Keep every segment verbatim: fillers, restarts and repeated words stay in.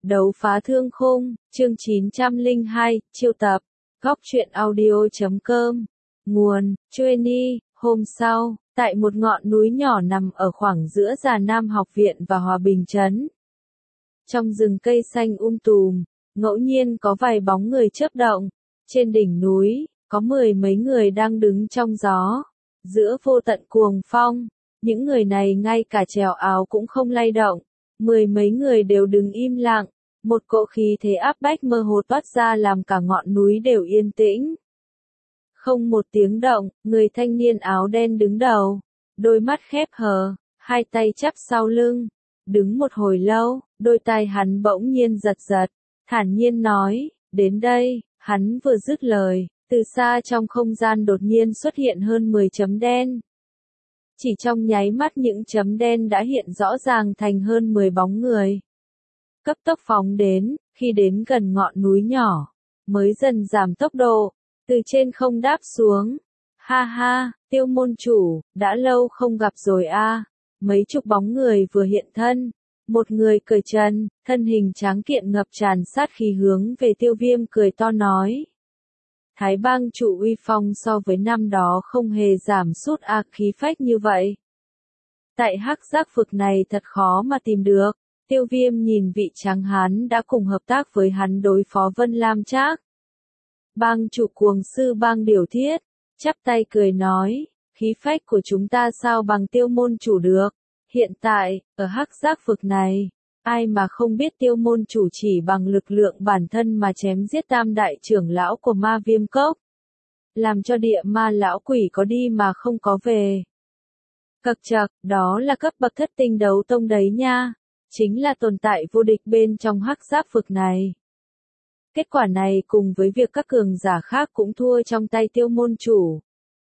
Đấu phá thương khung, chương chín trăm lẻ hai, chiêu tập, góc truyện audio chấm com, nguồn, Chueni. Hôm sau, tại một ngọn núi nhỏ nằm ở khoảng giữa Già Nam học viện và Hòa Bình trấn. Trong rừng cây xanh um tùm, ngẫu nhiên có vài bóng người chớp động. Trên đỉnh núi, có mười mấy người đang đứng trong gió. Giữa vô tận cuồng phong, những người này ngay cả trèo áo cũng không lay động. Mười mấy người đều đứng im lặng. Một cỗ khí thế áp bách mơ hồ toát ra làm cả ngọn núi đều yên tĩnh. Không một tiếng động, người thanh niên áo đen đứng đầu, đôi mắt khép hờ, hai tay chắp sau lưng, đứng một hồi lâu, đôi tai hắn bỗng nhiên giật giật, thản nhiên nói, đến đây. Hắn vừa dứt lời, từ xa trong không gian đột nhiên xuất hiện hơn mười chấm đen. Chỉ trong nháy mắt những chấm đen đã hiện rõ ràng thành hơn mười bóng người. Cấp tốc phóng đến, khi đến gần ngọn núi nhỏ, mới dần giảm tốc độ, từ trên không đáp xuống. Ha ha, Tiêu môn chủ, đã lâu không gặp rồi a. Mấy chục bóng người vừa hiện thân. Một người cởi trần, thân hình tráng kiện ngập tràn sát khí hướng về Tiêu Viêm cười to nói. Thái bang chủ uy phong so với năm đó không hề giảm sút a, khí phách như vậy. Tại hắc giác vực này thật khó mà tìm được. Tiêu Viêm nhìn vị tráng hán đã cùng hợp tác với hắn đối phó Vân Lam Trác. Bang chủ cuồng sư bang Điều Thiết, chắp tay cười nói, khí phách của chúng ta sao bằng Tiêu môn chủ được. Hiện tại, ở hắc giác vực này, ai mà không biết Tiêu môn chủ chỉ bằng lực lượng bản thân mà chém giết tam đại trưởng lão của Ma Viêm Cốc. Làm cho địa ma lão quỷ có đi mà không có về. Cặc chặc, đó là cấp bậc thất tinh đấu tông đấy nha. Chính là tồn tại vô địch bên trong hắc giáp vực này. Kết quả này cùng với việc các cường giả khác cũng thua trong tay Tiêu môn chủ.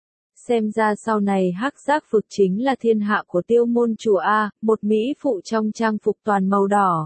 Xem ra sau này hắc giáp vực chính là thiên hạ của Tiêu môn chủ a, một mỹ phụ trong trang phục toàn màu đỏ.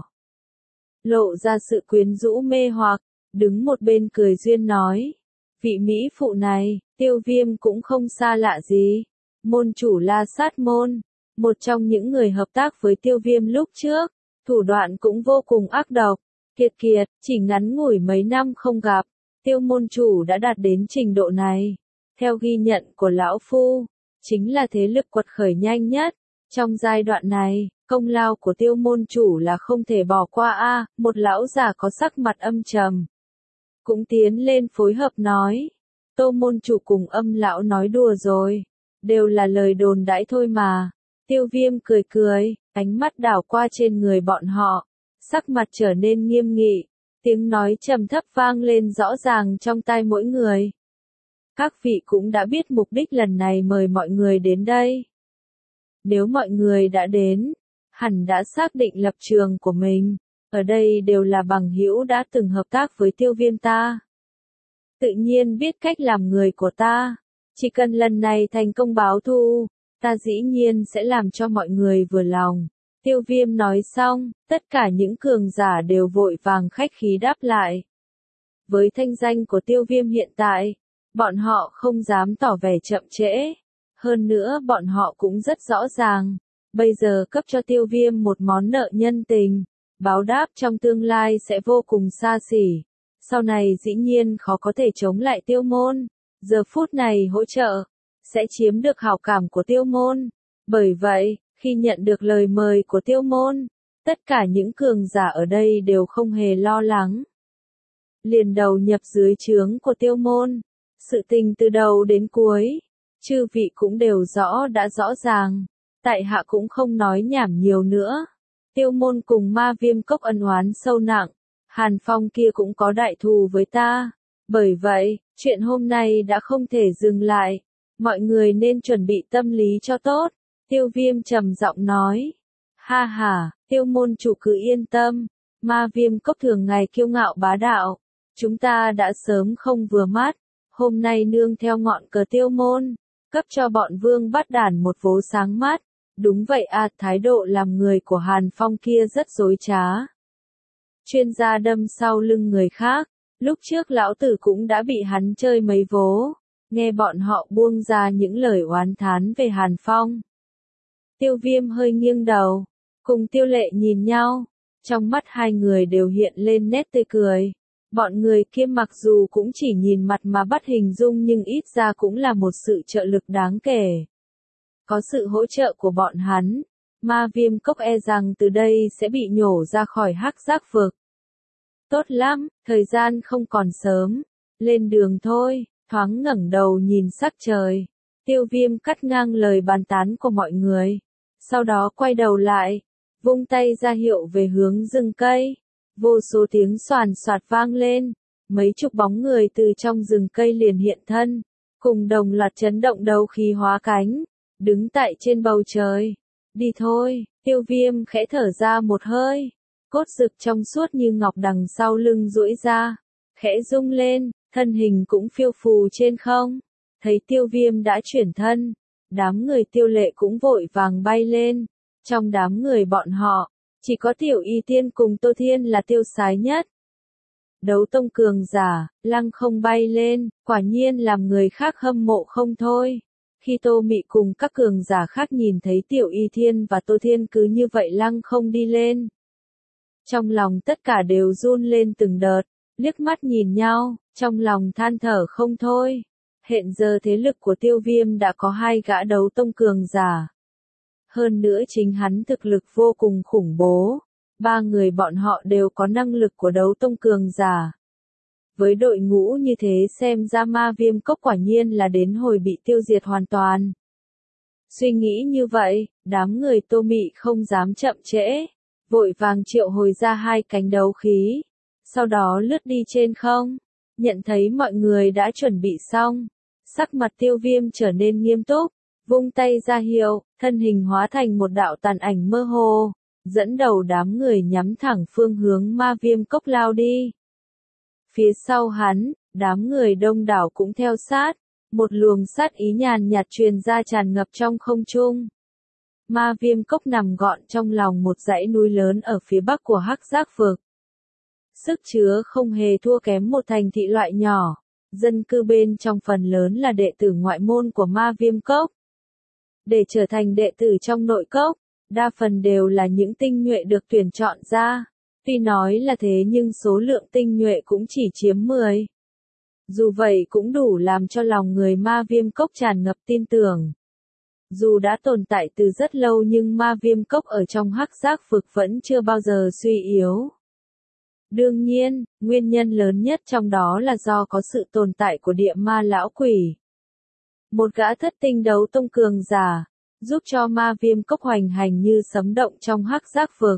Lộ ra sự quyến rũ mê hoặc, đứng một bên cười duyên nói. Vị mỹ phụ này, Tiêu Viêm cũng không xa lạ gì. Môn chủ La Sát Môn, một trong những người hợp tác với Tiêu Viêm lúc trước, thủ đoạn cũng vô cùng ác độc. Kiệt kiệt, chỉ ngắn ngủi mấy năm không gặp, Tiêu môn chủ đã đạt đến trình độ này. Theo ghi nhận của lão phu, chính là thế lực quật khởi nhanh nhất. Trong giai đoạn này, công lao của Tiêu môn chủ là không thể bỏ qua a. Một lão già có sắc mặt âm trầm, cũng tiến lên phối hợp nói. Tô môn chủ cùng Âm lão nói đùa rồi, đều là lời đồn đãi thôi mà. Tiêu Viêm cười cười, ánh mắt đảo qua trên người bọn họ, sắc mặt trở nên nghiêm nghị, tiếng nói trầm thấp vang lên rõ ràng trong tai mỗi người. Các vị cũng đã biết mục đích lần này mời mọi người đến đây. Nếu mọi người đã đến, hẳn đã xác định lập trường của mình, ở đây đều là bằng hữu đã từng hợp tác với Tiêu Viêm ta. Tự nhiên biết cách làm người của ta, chỉ cần lần này thành công báo thù, ta dĩ nhiên sẽ làm cho mọi người vừa lòng. Tiêu Viêm nói xong, tất cả những cường giả đều vội vàng khách khí đáp lại. Với thanh danh của Tiêu Viêm hiện tại, bọn họ không dám tỏ vẻ chậm trễ. Hơn nữa bọn họ cũng rất rõ ràng, bây giờ cấp cho Tiêu Viêm một món nợ nhân tình, báo đáp trong tương lai sẽ vô cùng xa xỉ. Sau này dĩ nhiên khó có thể chống lại Tiêu môn, giờ phút này hỗ trợ, sẽ chiếm được hảo cảm của Tiêu môn. Bởi vậy, khi nhận được lời mời của Tiêu môn, tất cả những cường giả ở đây đều không hề lo lắng. Liền đầu nhập dưới trướng của Tiêu môn, sự tình từ đầu đến cuối, chư vị cũng đều rõ đã rõ ràng, tại hạ cũng không nói nhảm nhiều nữa. Tiêu môn cùng Ma Viêm Cốc ân oán sâu nặng, Hàn Phong kia cũng có đại thù với ta, bởi vậy, chuyện hôm nay đã không thể dừng lại, mọi người nên chuẩn bị tâm lý cho tốt. Tiêu Viêm trầm giọng nói. Ha ha, Tiêu môn chủ cứ yên tâm, Ma Viêm Cốc thường ngày kiêu ngạo bá đạo, chúng ta đã sớm không vừa mắt, hôm nay nương theo ngọn cờ Tiêu môn, cấp cho bọn Vương Bát Đản một vố sáng mắt. Đúng vậy à, thái độ làm người của Hàn Phong kia rất dối trá. Chuyên gia đâm sau lưng người khác, lúc trước lão tử cũng đã bị hắn chơi mấy vố, nghe bọn họ buông ra những lời oán thán về Hàn Phong. Tiêu Viêm hơi nghiêng đầu, cùng Tiêu Lệ nhìn nhau, Trong mắt hai người đều hiện lên nét tươi cười. Bọn người kia mặc dù cũng chỉ nhìn mặt mà bắt hình dung nhưng ít ra cũng là một sự trợ lực đáng kể. Có sự hỗ trợ của bọn hắn, ma viêm cốc e rằng từ đây sẽ bị nhổ ra khỏi hắc giác vực. Tốt lắm, thời gian không còn sớm, lên đường thôi, thoáng ngẩng đầu nhìn sắc trời. Tiêu Viêm cắt ngang lời bàn tán của mọi người. Sau đó quay đầu lại, vung tay ra hiệu về hướng rừng cây. Vô số tiếng xoàn xoạt vang lên, mấy chục bóng người từ trong rừng cây liền hiện thân, cùng đồng loạt chấn động đấu khí hóa cánh, đứng tại trên bầu trời. Đi thôi, Tiêu Viêm khẽ thở ra một hơi, cốt rực trong suốt như ngọc đằng sau lưng duỗi ra, khẽ rung lên, thân hình cũng phiêu phù trên không. Thấy Tiêu Viêm đã chuyển thân, đám người Tiêu Lệ cũng vội vàng bay lên. Trong đám người bọn họ, chỉ có Tiểu Y Tiên cùng Tô Thiên là tiêu sái nhất. Đấu tông cường giả, lăng không bay lên, quả nhiên làm người khác hâm mộ không thôi. Khi Tô Mị cùng các cường giả khác nhìn thấy Tiểu Y Thiên và Tô Thiên cứ như vậy lăng không đi lên, trong lòng tất cả đều run lên từng đợt, liếc mắt nhìn nhau, trong lòng than thở không thôi. Hiện giờ thế lực của Tiêu Viêm đã có hai gã đấu tông cường giả. Hơn nữa chính hắn thực lực vô cùng khủng bố. Ba người bọn họ đều có năng lực của đấu tông cường giả. Với đội ngũ như thế xem ra ma viêm cốc quả nhiên là đến hồi bị tiêu diệt hoàn toàn. Suy nghĩ như vậy, đám người Tô Mị không dám chậm trễ, vội vàng triệu hồi ra hai cánh đấu khí, sau đó lướt đi trên không. Nhận thấy mọi người đã chuẩn bị xong, sắc mặt Tiêu Viêm trở nên nghiêm túc, vung tay ra hiệu, thân hình hóa thành một đạo tàn ảnh mơ hồ, dẫn đầu đám người nhắm thẳng phương hướng ma viêm cốc lao đi. Phía sau hắn, đám người đông đảo cũng theo sát, một luồng sát ý nhàn nhạt truyền ra tràn ngập trong không trung. Ma viêm cốc nằm gọn trong lòng một dãy núi lớn ở phía bắc của hắc giác vực. Sức chứa không hề thua kém một thành thị loại nhỏ, dân cư bên trong phần lớn là đệ tử ngoại môn của ma viêm cốc. Để trở thành đệ tử trong nội cốc, đa phần đều là những tinh nhuệ được tuyển chọn ra. Tuy nói là thế nhưng số lượng tinh nhuệ cũng chỉ chiếm mười. Dù vậy cũng đủ làm cho lòng người ma viêm cốc tràn ngập tin tưởng. Dù đã tồn tại từ rất lâu nhưng ma viêm cốc ở trong hắc giác vực vẫn chưa bao giờ suy yếu. Đương nhiên, nguyên nhân lớn nhất trong đó là do có sự tồn tại của địa ma lão quỷ. Một gã thất tinh đấu tông cường giả, giúp cho ma viêm cốc hoành hành như sấm động trong hắc giác vực.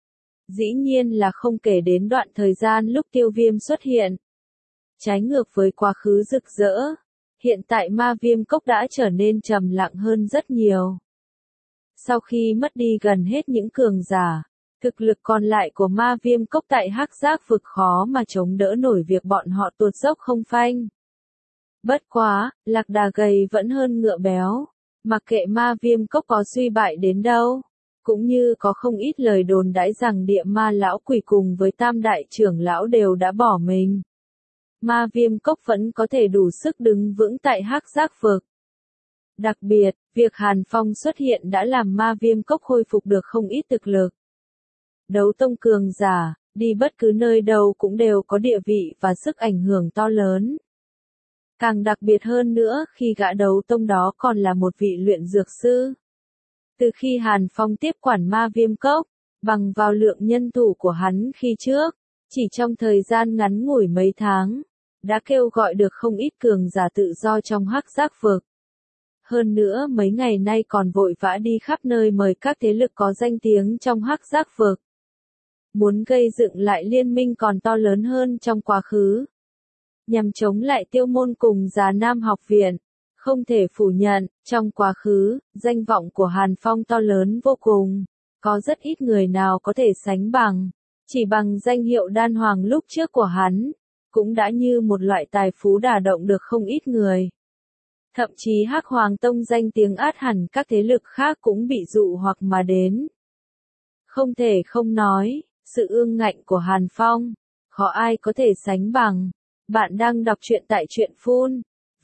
Dĩ nhiên là không kể đến đoạn thời gian lúc Tiêu Viêm xuất hiện. Trái ngược với quá khứ rực rỡ, hiện tại ma viêm cốc đã trở nên trầm lặng hơn rất nhiều. Sau khi mất đi gần hết những cường giả, thực lực còn lại của ma viêm cốc tại hắc giác vực khó mà chống đỡ nổi việc bọn họ tuột dốc không phanh. Bất quá, lạc đà gầy vẫn hơn ngựa béo, mặc kệ ma viêm cốc có suy bại đến đâu, cũng như có không ít lời đồn đãi rằng địa ma lão quỷ cùng với tam đại trưởng lão đều đã bỏ mình. Ma viêm cốc vẫn có thể đủ sức đứng vững tại hắc giác vực. Đặc biệt, việc Hàn Phong xuất hiện đã làm ma viêm cốc khôi phục được không ít thực lực. Đấu tông cường giả, đi bất cứ nơi đâu cũng đều có địa vị và sức ảnh hưởng to lớn. Càng đặc biệt hơn nữa khi gã đấu tông đó còn là một vị luyện dược sư. Từ khi Hàn Phong tiếp quản ma viêm cốc, bằng vào lượng nhân thủ của hắn khi trước, chỉ trong thời gian ngắn ngủi mấy tháng, đã kêu gọi được không ít cường giả tự do trong hắc giác vực. Hơn nữa mấy ngày nay còn vội vã đi khắp nơi mời các thế lực có danh tiếng trong hắc giác vực. Muốn gây dựng lại liên minh còn to lớn hơn trong quá khứ. Nhằm chống lại Tiêu Môn cùng Già Nam học viện. Không thể phủ nhận, trong quá khứ, danh vọng của Hàn Phong to lớn vô cùng. Có rất ít người nào có thể sánh bằng. Chỉ bằng danh hiệu đan hoàng lúc trước của hắn, cũng đã như một loại tài phú đả động được không ít người. Thậm chí Hắc Hoàng Tông danh tiếng át hẳn các thế lực khác cũng bị dụ hoặc mà đến. Không thể không nói, sự ương ngạnh của Hàn Phong, khó ai có thể sánh bằng. Bạn đang đọc truyện tại truyện phun.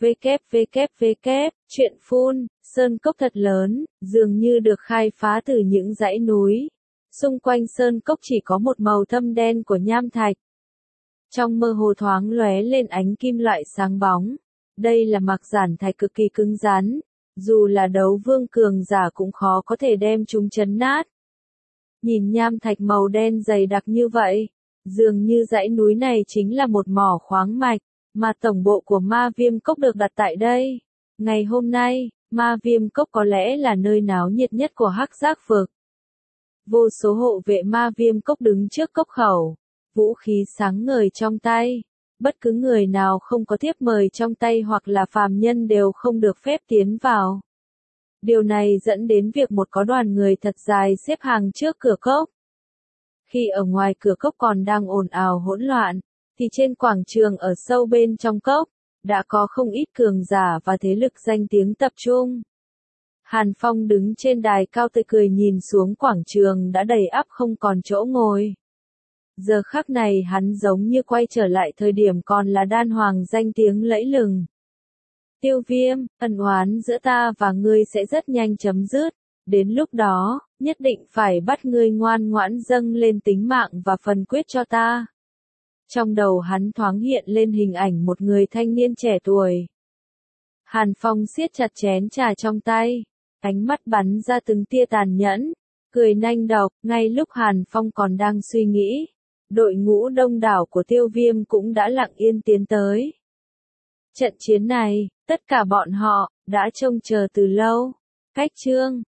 www, truyện phun, sơn cốc thật lớn, dường như được khai phá từ những dãy núi. Xung quanh sơn cốc chỉ có một màu thâm đen của nham thạch. Trong mơ hồ thoáng lóe lên ánh kim loại sáng bóng. Đây là mạc giản thạch cực kỳ cứng rắn, dù là đấu vương cường giả cũng khó có thể đem chúng chấn nát. Nhìn nham thạch màu đen dày đặc như vậy, dường như dãy núi này chính là một mỏ khoáng mạch, mà tổng bộ của Ma Viêm Cốc được đặt tại đây. Ngày hôm nay, Ma Viêm Cốc có lẽ là nơi náo nhiệt nhất của Hắc Giác Vực. Vô số hộ vệ Ma Viêm Cốc đứng trước cốc khẩu, vũ khí sáng ngời trong tay. Bất cứ người nào không có thiếp mời trong tay hoặc là phàm nhân đều không được phép tiến vào. Điều này dẫn đến việc một có đoàn người thật dài xếp hàng trước cửa cốc. Khi ở ngoài cửa cốc còn đang ồn ào hỗn loạn, thì trên quảng trường ở sâu bên trong cốc, đã có không ít cường giả và thế lực danh tiếng tập trung. Hàn Phong đứng trên đài cao tươi cười nhìn xuống quảng trường đã đầy ắp không còn chỗ ngồi. Giờ khắc này hắn giống như quay trở lại thời điểm còn là đan hoàng danh tiếng lẫy lừng. Tiêu Viêm, ân oán giữa ta và ngươi sẽ rất nhanh chấm dứt, đến lúc đó, nhất định phải bắt ngươi ngoan ngoãn dâng lên tính mạng và phần quyết cho ta. Trong đầu hắn thoáng hiện lên hình ảnh một người thanh niên trẻ tuổi. Hàn Phong siết chặt chén trà trong tay, ánh mắt bắn ra từng tia tàn nhẫn, cười nanh độc. Ngay lúc Hàn Phong còn đang suy nghĩ, đội ngũ đông đảo của Tiêu Viêm cũng đã lặng yên tiến tới. Trận chiến này, tất cả bọn họ, đã trông chờ từ lâu. Cách chương